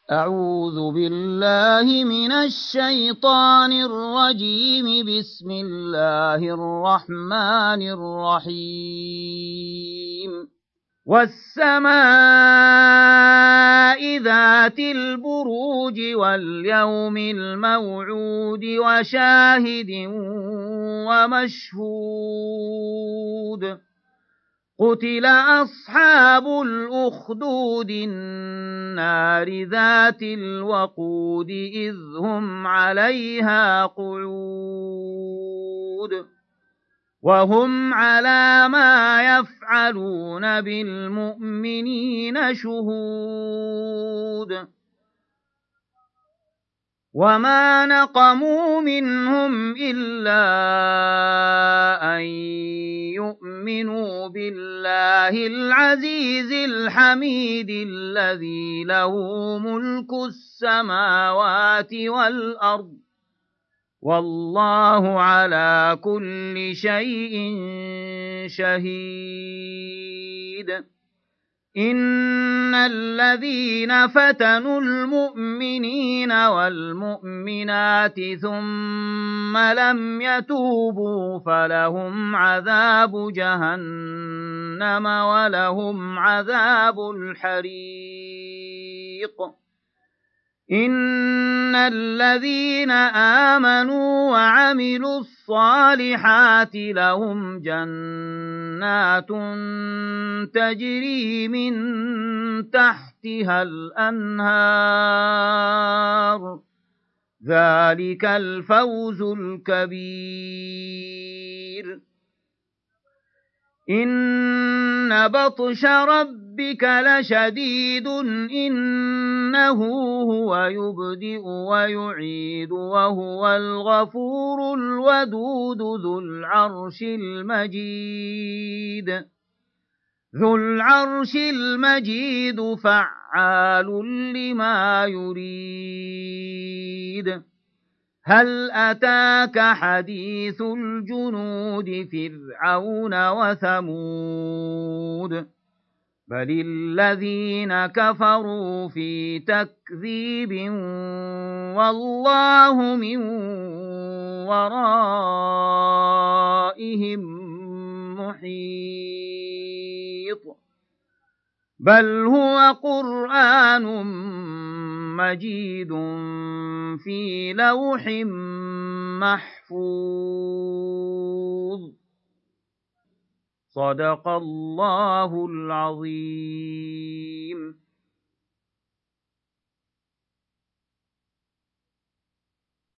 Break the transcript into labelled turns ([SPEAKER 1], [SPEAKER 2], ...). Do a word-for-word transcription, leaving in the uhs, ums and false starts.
[SPEAKER 1] أعوذ بالله من الشيطان الرجيم. بسم الله الرحمن الرحيم. والسماء ذات البروج واليوم الموعود وشاهد ومشهود. قتل أصحاب الأخدود النار ذات الوقود إذ هم عليها قعود وهم على ما يفعلون بالمؤمنين شهود. وما نقموا منهم إلا أن يؤمنوا بالله العزيز الحميد الذي له ملك السماوات والأرض والله على كل شيء شهيد. إن الذين فتنوا المؤمنين والمؤمنات ثم لم يتوبوا فلهم عذاب جهنم ولهم عذاب الحريق. إن الذين آمنوا وعملوا الصالحات لهم جنات تجري من تحتها الأنهار ذلك الفوز الكبير. إن بطش ربك لشديد إنه هو يبدئ ويعيد وهو الغفور الودود ذو العرش المجيد. ذو العرش المجيد فعال لما يريد. هل أتاك حديث الجنود فرعون وثمود بل الذين كفروا في تكذيب والله من ورائهم محيط. بل هو قرآن مجيد في لوح محفوظ. صدق الله العظيم.